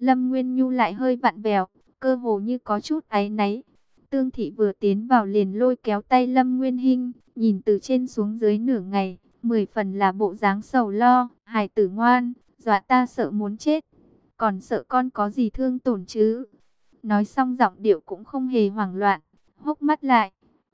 Lâm Nguyên Nhu lại hơi vặn vẹo, cơ hồ như có chút áy náy. Tương Thị vừa tiến vào liền lôi kéo tay Lâm Nguyên Hinh, nhìn từ trên xuống dưới nửa ngày, mười phần là bộ dáng sầu lo. Hài tử ngoan, dọa ta sợ muốn chết, còn sợ con có gì thương tổn chứ? Nói xong giọng điệu cũng không hề hoảng loạn, hốc mắt lại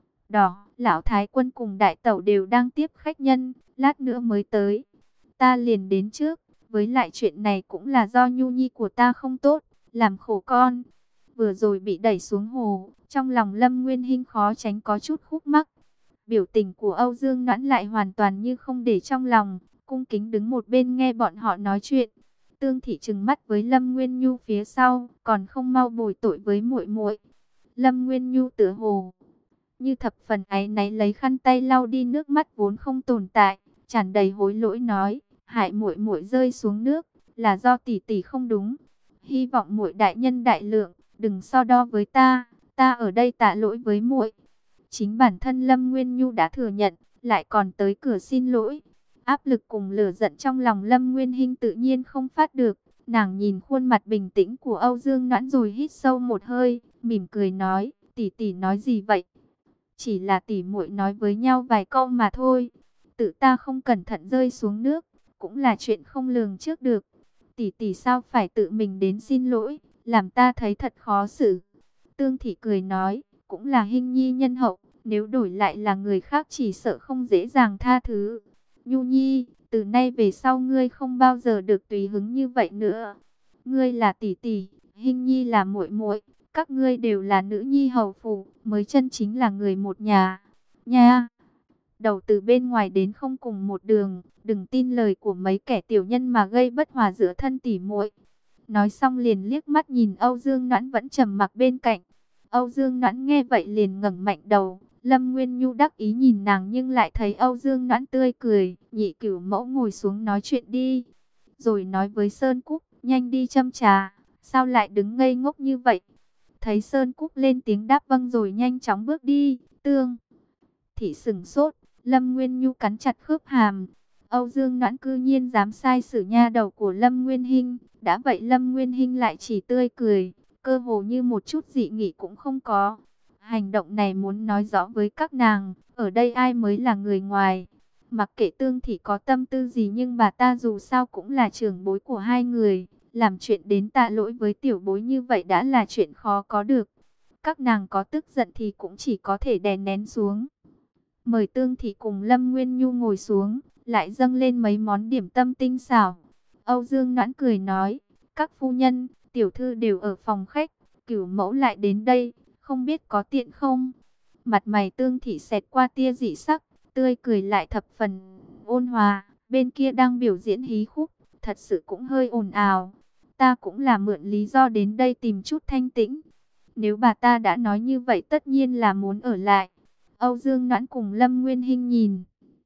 đỏ. Lão Thái Quân cùng đại tẩu đều đang tiếp khách nhân, lát nữa mới tới, ta liền đến trước. Với lại chuyện này cũng là do Nhu Nhi của ta không tốt, làm khổ con. Vừa rồi bị đẩy xuống hồ, trong lòng Lâm Nguyên Hinh khó tránh có chút khúc mắc. Biểu tình của Âu Dương Noãn lại hoàn toàn như không để trong lòng, cung kính đứng một bên nghe bọn họ nói chuyện. Tương Thị trừng mắt với Lâm Nguyên Nhu phía sau, còn không mau bồi tội với muội muội. Lâm Nguyên Nhu tựa hồ như thập phần áy náy, lấy khăn tay lau đi nước mắt vốn không tồn tại, tràn đầy hối lỗi nói: hại muội muội rơi xuống nước, là do tỷ tỷ không đúng. Hy vọng muội đại nhân đại lượng, đừng so đo với ta, ta ở đây tạ lỗi với muội. Chính bản thân Lâm Nguyên Nhu đã thừa nhận, lại còn tới cửa xin lỗi. Áp lực cùng lửa giận trong lòng Lâm Nguyên Hinh tự nhiên không phát được. Nàng nhìn khuôn mặt bình tĩnh của Âu Dương Noãn rồi hít sâu một hơi, mỉm cười nói: tỷ tỷ nói gì vậy? Chỉ là tỷ muội nói với nhau vài câu mà thôi. Tự ta không cẩn thận rơi xuống nước, cũng là chuyện không lường trước được. Tỷ tỷ sao phải tự mình đến xin lỗi, làm ta thấy thật khó xử. Tương Thị cười nói: cũng là Hinh Nhi nhân hậu, nếu đổi lại là người khác chỉ sợ không dễ dàng tha thứ. Nhu Nhi, từ nay về sau ngươi không bao giờ được tùy hứng như vậy nữa. Ngươi là tỷ tỷ, Hinh Nhi là muội muội, các ngươi đều là nữ nhi hầu phủ, mới chân chính là người một nhà. Nha. Đầu từ bên ngoài đến không cùng một đường, đừng tin lời của mấy kẻ tiểu nhân mà gây bất hòa giữa thân tỷ muội. Nói xong liền liếc mắt nhìn Âu Dương Noãn vẫn trầm mặc bên cạnh. Âu Dương Noãn nghe vậy liền ngẩng mạnh đầu. Lâm Nguyên Nhu đắc ý nhìn nàng nhưng lại thấy Âu Dương Noãn tươi cười. Nhị cửu mẫu ngồi xuống nói chuyện đi. Rồi nói với Sơn Cúc, nhanh đi châm trà, sao lại đứng ngây ngốc như vậy? Thấy Sơn Cúc lên tiếng đáp vâng rồi nhanh chóng bước đi. Tương Thị sửng sốt, Lâm Nguyên Nhu cắn chặt khớp hàm. Âu Dương Noãn cư nhiên dám sai xử nha đầu của Lâm Nguyên Hinh. Đã vậy Lâm Nguyên Hinh lại chỉ tươi cười, cơ hồ như một chút dị nghị cũng không có. Hành động này muốn nói rõ với các nàng, ở đây ai mới là người ngoài. Mặc kệ Tương Thị có tâm tư gì nhưng bà ta dù sao cũng là trưởng bối của hai người. Làm chuyện đến tạ lỗi với tiểu bối như vậy đã là chuyện khó có được. Các nàng có tức giận thì cũng chỉ có thể đè nén xuống. Mời Tương Thị cùng Lâm Nguyên Nhu ngồi xuống, lại dâng lên mấy món điểm tâm tinh xảo. Âu Dương Noãn cười nói: các phu nhân, tiểu thư đều ở phòng khách, cửu mẫu lại đến đây, không biết có tiện không? Mặt mày Tương Thị xẹt qua tia dị sắc, tươi cười lại thập phần ôn hòa. Bên kia đang biểu diễn hí khúc, thật sự cũng hơi ồn ào. Ta cũng là mượn lý do đến đây tìm chút thanh tĩnh. Nếu bà ta đã nói như vậy tất nhiên là muốn ở lại. Âu Dương Noãn cùng Lâm Nguyên Hinh nhìn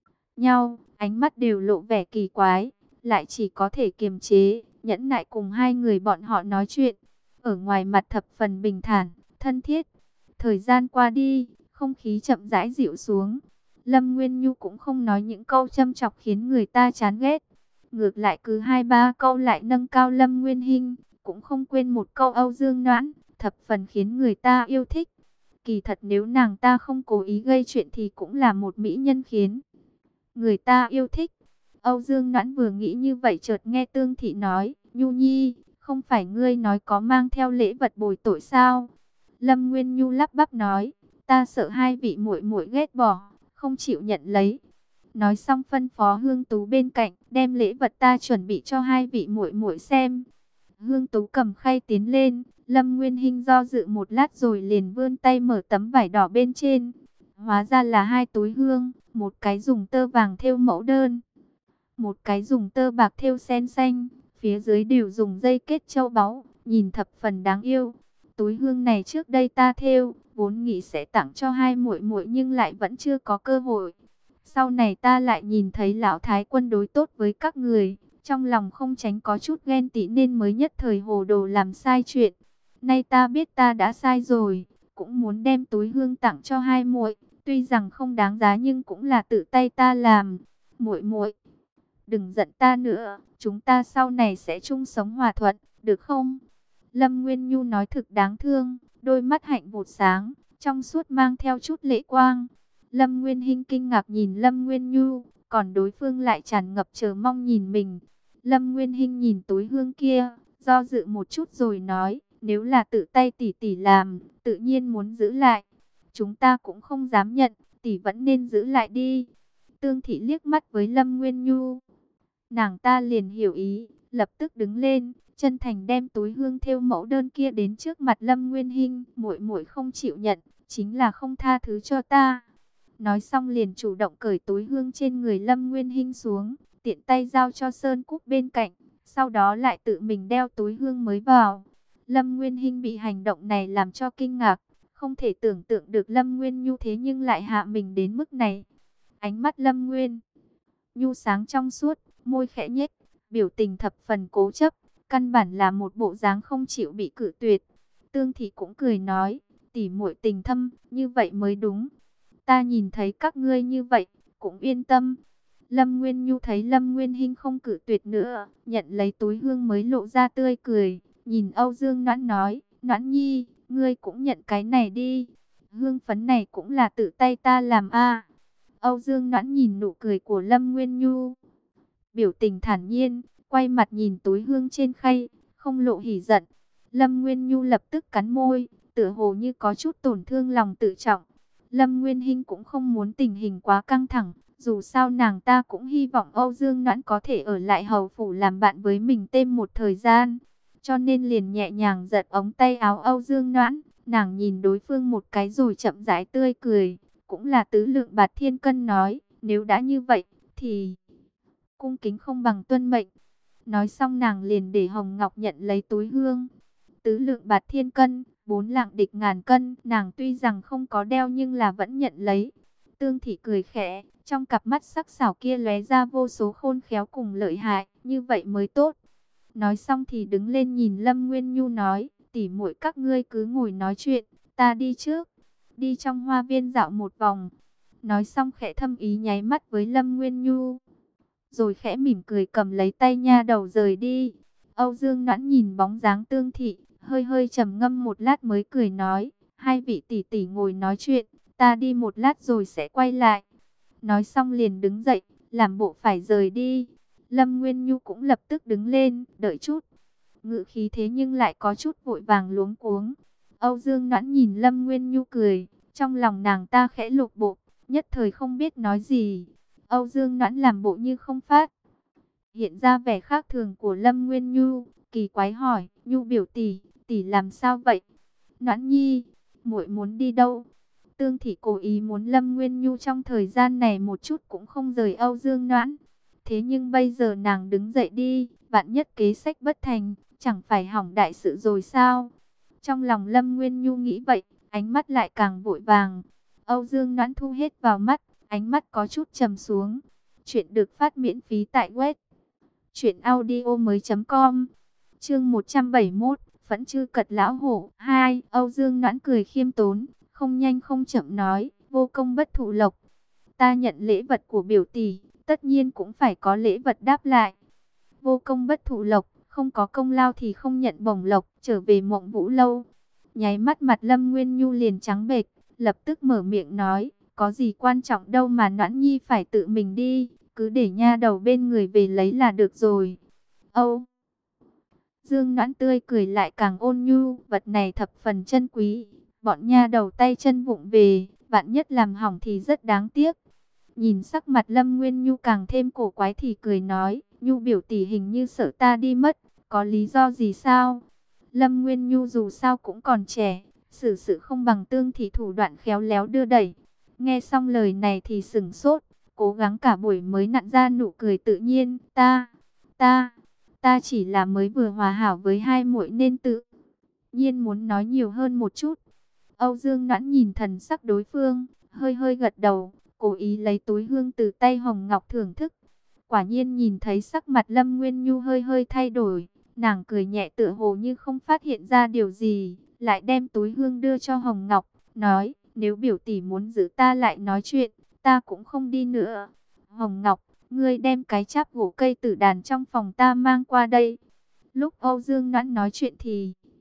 nhau, ánh mắt đều lộ vẻ kỳ quái, lại chỉ có thể kiềm chế, nhẫn nại cùng hai người bọn họ nói chuyện. Ở ngoài mặt thập phần bình thản, thân thiết. Thời gian qua đi, không khí chậm rãi dịu xuống. Lâm Nguyên Nhu cũng không nói những câu châm chọc khiến người ta chán ghét. Ngược lại cứ hai ba câu lại nâng cao Lâm Nguyên Hinh, cũng không quên một câu Âu Dương Noãn, thập phần khiến người ta yêu thích. Kỳ thật nếu nàng ta không cố ý gây chuyện thì cũng là một mỹ nhân khiến người ta yêu thích. Âu Dương Noãn vừa nghĩ như vậy chợt nghe Tương Thị nói: Nhu Nhi, không phải ngươi nói có mang theo lễ vật bồi tội sao? Lâm Nguyên Nhu lắp bắp nói: ta sợ hai vị muội muội ghét bỏ, không chịu nhận lấy. Nói xong phân phó Hương Tú bên cạnh đem lễ vật ta chuẩn bị cho hai vị muội muội xem. Hương Tú cầm khay tiến lên, Lâm Nguyên Hinh do dự một lát rồi liền vươn tay mở tấm vải đỏ bên trên. Hóa ra là hai túi hương, một cái dùng tơ vàng thêu mẫu đơn, một cái dùng tơ bạc thêu sen xanh, phía dưới đều dùng dây kết châu báu, nhìn thập phần đáng yêu. Túi hương này trước đây ta thêu, vốn nghĩ sẽ tặng cho hai muội muội nhưng lại vẫn chưa có cơ hội. Sau này ta lại nhìn thấy lão Thái Quân đối tốt với các người, trong lòng không tránh có chút ghen tị nên mới nhất thời hồ đồ làm sai chuyện. Nay ta biết ta đã sai rồi, cũng muốn đem túi hương tặng cho hai muội, tuy rằng không đáng giá nhưng cũng là tự tay ta làm. Muội muội, đừng giận ta nữa, chúng ta sau này sẽ chung sống hòa thuận, được không? Lâm Nguyên Nhu nói thực đáng thương, đôi mắt hạnh vụt sáng, trong suốt mang theo chút lệ quang. Lâm Nguyên Hinh kinh ngạc nhìn Lâm Nguyên Nhu, còn đối phương lại tràn ngập chờ mong nhìn mình. Lâm Nguyên Hinh nhìn túi hương kia, do dự một chút rồi nói, nếu là tự tay tỷ tỷ làm, tự nhiên muốn giữ lại. Chúng ta cũng không dám nhận, tỷ vẫn nên giữ lại đi. Tương Thị liếc mắt với Lâm Nguyên Nhu. Nàng ta liền hiểu ý, lập tức đứng lên, chân thành đem túi hương thêu mẫu đơn kia đến trước mặt Lâm Nguyên Hinh. Muội muội không chịu nhận, chính là không tha thứ cho ta. Nói xong liền chủ động cởi túi hương trên người Lâm Nguyên Hinh xuống, tiện tay giao cho Sơn Cúc bên cạnh, sau đó lại tự mình đeo túi hương mới vào. Lâm Nguyên Hinh bị hành động này làm cho kinh ngạc, không thể tưởng tượng được Lâm Nguyên Nhu thế nhưng lại hạ mình đến mức này. Ánh mắt Lâm Nguyên Nhu sáng trong suốt, môi khẽ nhếch, biểu tình thập phần cố chấp, căn bản là một bộ dáng không chịu bị cự tuyệt. Tương Thị cũng cười nói, tỷ muội tình thâm, như vậy mới đúng. Ta nhìn thấy các ngươi như vậy, cũng yên tâm. Lâm Nguyên Nhu thấy Lâm Nguyên Hinh không cự tuyệt nữa, nhận lấy túi hương mới lộ ra tươi cười, nhìn Âu Dương Noãn nói, Noãn Nhi, ngươi cũng nhận cái này đi. Hương phấn này cũng là tự tay ta làm a. Âu Dương Noãn nhìn nụ cười của Lâm Nguyên Nhu, biểu tình thản nhiên, quay mặt nhìn túi hương trên khay, không lộ hỉ giận. Lâm Nguyên Nhu lập tức cắn môi, tựa hồ như có chút tổn thương lòng tự trọng. Lâm Nguyên Hinh cũng không muốn tình hình quá căng thẳng, dù sao nàng ta cũng hy vọng Âu Dương Noãn có thể ở lại hầu phủ làm bạn với mình thêm một thời gian. Cho nên liền nhẹ nhàng giật ống tay áo Âu Dương Noãn, nàng nhìn đối phương một cái rồi chậm rãi tươi cười, cũng là tứ lượng bạt thiên cân nói, nếu đã như vậy, thì cung kính không bằng tuân mệnh. Nói xong nàng liền để Hồng Ngọc nhận lấy túi hương. Tứ lượng bạt thiên cân, bốn lạng địch ngàn cân, nàng tuy rằng không có đeo nhưng là vẫn nhận lấy. Tương Thị cười khẽ, trong cặp mắt sắc sảo kia lóe ra vô số khôn khéo cùng lợi hại, như vậy mới tốt. Nói xong thì đứng lên nhìn Lâm Nguyên Nhu nói, tỷ muội các ngươi cứ ngồi nói chuyện, ta đi trước, đi trong hoa viên dạo một vòng. Nói xong khẽ thâm ý nháy mắt với Lâm Nguyên Nhu, rồi khẽ mỉm cười cầm lấy tay nha đầu rời đi. Âu Dương Noãn nhìn bóng dáng Tương Thị, hơi hơi trầm ngâm một lát mới cười nói, hai vị tỷ tỷ ngồi nói chuyện, ta đi một lát rồi sẽ quay lại. Nói xong liền đứng dậy, làm bộ phải rời đi. Lâm Nguyên Nhu cũng lập tức đứng lên, đợi chút. Ngữ khí thế nhưng lại có chút vội vàng luống cuống. Âu Dương Noãn nhìn Lâm Nguyên Nhu cười, trong lòng nàng ta khẽ lục bộ, nhất thời không biết nói gì. Âu Dương Noãn làm bộ như không phát hiện ra vẻ khác thường của Lâm Nguyên Nhu, kỳ quái hỏi, Nhu biểu tỷ, tỷ làm sao vậy? Noãn Nhi, muội muốn đi đâu? Tương Thị cố ý muốn Lâm Nguyên Nhu trong thời gian này một chút cũng không rời Âu Dương Noãn. Thế nhưng bây giờ nàng đứng dậy đi, vạn nhất kế sách bất thành, chẳng phải hỏng đại sự rồi sao? Trong lòng Lâm Nguyên Nhu nghĩ vậy, ánh mắt lại càng vội vàng. Âu Dương Noãn thu hết vào mắt, ánh mắt có chút trầm xuống. Chuyện được phát miễn phí tại web truyện audio mới chấm com. Chương một trăm bảy mươi mốt, Phẫn Chư Cật Lão Hổ hai. Âu Dương Noãn cười khiêm tốn, không nhanh không chậm nói, vô công bất thụ lộc. Ta nhận lễ vật của biểu tỷ, tất nhiên cũng phải có lễ vật đáp lại. Vô công bất thụ lộc, không có công lao thì không nhận bổng lộc. Trở về Mộng Vũ lâu, nháy mắt mặt Lâm Nguyên Nhu liền trắng bệch, lập tức mở miệng nói, có gì quan trọng đâu mà Noãn Nhi phải tự mình đi, cứ để nha đầu bên người về lấy là được rồi. Âu Dương Noãn tươi cười lại càng ôn nhu, vật này thập phần chân quý, bọn nha đầu tay chân vụng về, vạn nhất làm hỏng thì rất đáng tiếc. Nhìn sắc mặt Lâm Nguyên Nhu càng thêm cổ quái thì cười nói, Nhu biểu tỷ hình như sợ ta đi mất, có lý do gì sao? Lâm Nguyên Nhu dù sao cũng còn trẻ, xử sự không bằng Tương Thị thủ đoạn khéo léo đưa đẩy. Nghe xong lời này thì sửng sốt, cố gắng cả buổi mới nặn ra nụ cười tự nhiên, ta, ta, ta chỉ là mới vừa hòa hảo với hai muội nên tự nhiên muốn nói nhiều hơn một chút. Âu Dương Noãn nhìn thần sắc đối phương, hơi hơi gật đầu, cố ý lấy túi hương từ tay Hồng Ngọc thưởng thức. Quả nhiên nhìn thấy sắc mặt Lâm Nguyên Nhu hơi hơi thay đổi, nàng cười nhẹ tựa hồ như không phát hiện ra điều gì, lại đem túi hương đưa cho Hồng Ngọc, nói, nếu biểu tỷ muốn giữ ta lại nói chuyện, ta cũng không đi nữa. Hồng Ngọc, ngươi đem cái cháp gỗ cây tử đàn trong phòng ta mang qua đây. Lúc Âu Dương Noãn nói chuyện thì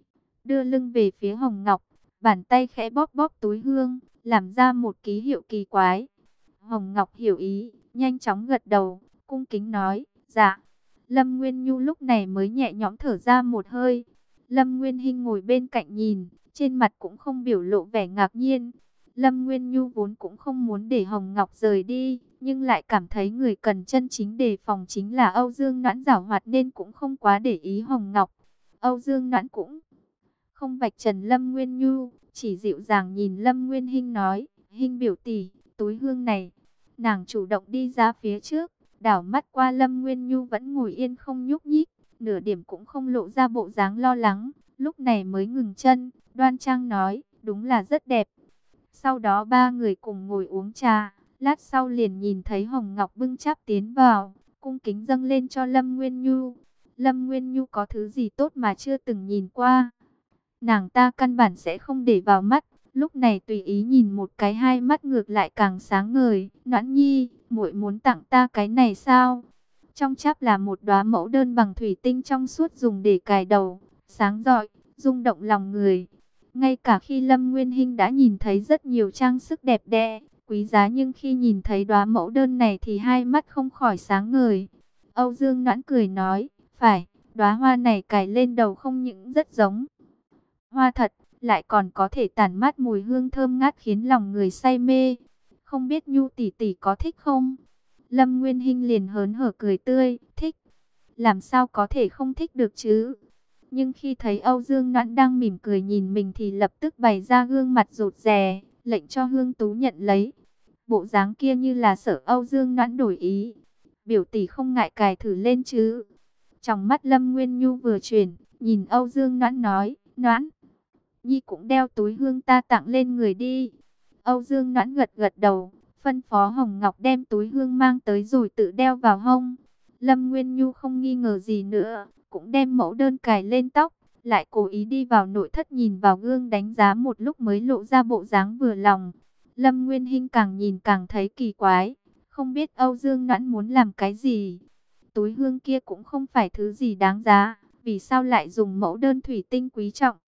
đưa lưng về phía Hồng Ngọc, bàn tay khẽ bóp bóp túi hương, làm ra một ký hiệu kỳ quái. Hồng Ngọc hiểu ý, nhanh chóng gật đầu, cung kính nói, dạ. Lâm Nguyên Nhu lúc này mới nhẹ nhõm thở ra một hơi. Lâm Nguyên Hinh ngồi bên cạnh nhìn, trên mặt cũng không biểu lộ vẻ ngạc nhiên. Lâm Nguyên Nhu vốn cũng không muốn để Hồng Ngọc rời đi, nhưng lại cảm thấy người cần chân chính đề phòng chính là Âu Dương Noãn giảo hoạt nên cũng không quá để ý Hồng Ngọc. Âu Dương Noãn cũng không vạch trần Lâm Nguyên Nhu, chỉ dịu dàng nhìn Lâm Nguyên Hinh nói, Hinh biểu tỷ, túi hương này. Nàng chủ động đi ra phía trước, đảo mắt qua Lâm Nguyên Nhu vẫn ngồi yên không nhúc nhích, nửa điểm cũng không lộ ra bộ dáng lo lắng, lúc này mới ngừng chân, đoan trang nói, đúng là rất đẹp. Sau đó ba người cùng ngồi uống trà, lát sau liền nhìn thấy Hồng Ngọc bưng cháp tiến vào, cung kính dâng lên cho Lâm Nguyên Nhu. Lâm Nguyên Nhu có thứ gì tốt mà chưa từng nhìn qua, nàng ta căn bản sẽ không để vào mắt, lúc này tùy ý nhìn một cái, hai mắt ngược lại càng sáng ngời. Noãn Nhi, muội muốn tặng ta cái này sao? Trong cháp là một đóa mẫu đơn bằng thủy tinh trong suốt dùng để cài đầu, sáng rọi, rung động lòng người. Ngay cả khi Lâm Nguyên Hinh đã nhìn thấy rất nhiều trang sức đẹp đẽ, quý giá, nhưng khi nhìn thấy đóa mẫu đơn này thì hai mắt không khỏi sáng ngời. Âu Dương Noãn cười nói, phải, đóa hoa này cài lên đầu không những rất giống hoa thật, lại còn có thể tản mát mùi hương thơm ngát khiến lòng người say mê. Không biết Nhu tỷ tỷ có thích không? Lâm Nguyên Hinh liền hớn hở cười tươi, thích. Làm sao có thể không thích được chứ? Nhưng khi thấy Âu Dương Noãn đang mỉm cười nhìn mình thì lập tức bày ra gương mặt rụt rè, lệnh cho Hương Tú nhận lấy. Bộ dáng kia như là sợ Âu Dương Noãn đổi ý. Biểu tỷ không ngại cài thử lên chứ? Trong mắt Lâm Nguyên Nhu vừa chuyển, nhìn Âu Dương Noãn nói, Noãn Nhi cũng đeo túi hương ta tặng lên người đi. Âu Dương Noãn gật gật đầu, phân phó Hồng Ngọc đem túi hương mang tới rồi tự đeo vào hông. Lâm Nguyên Nhu không nghi ngờ gì nữa, cũng đem mẫu đơn cài lên tóc, lại cố ý đi vào nội thất nhìn vào gương đánh giá một lúc mới lộ ra bộ dáng vừa lòng. Lâm Nguyên Hinh càng nhìn càng thấy kỳ quái, không biết Âu Dương Noãn muốn làm cái gì. Túi hương kia cũng không phải thứ gì đáng giá, vì sao lại dùng mẫu đơn thủy tinh quý trọng,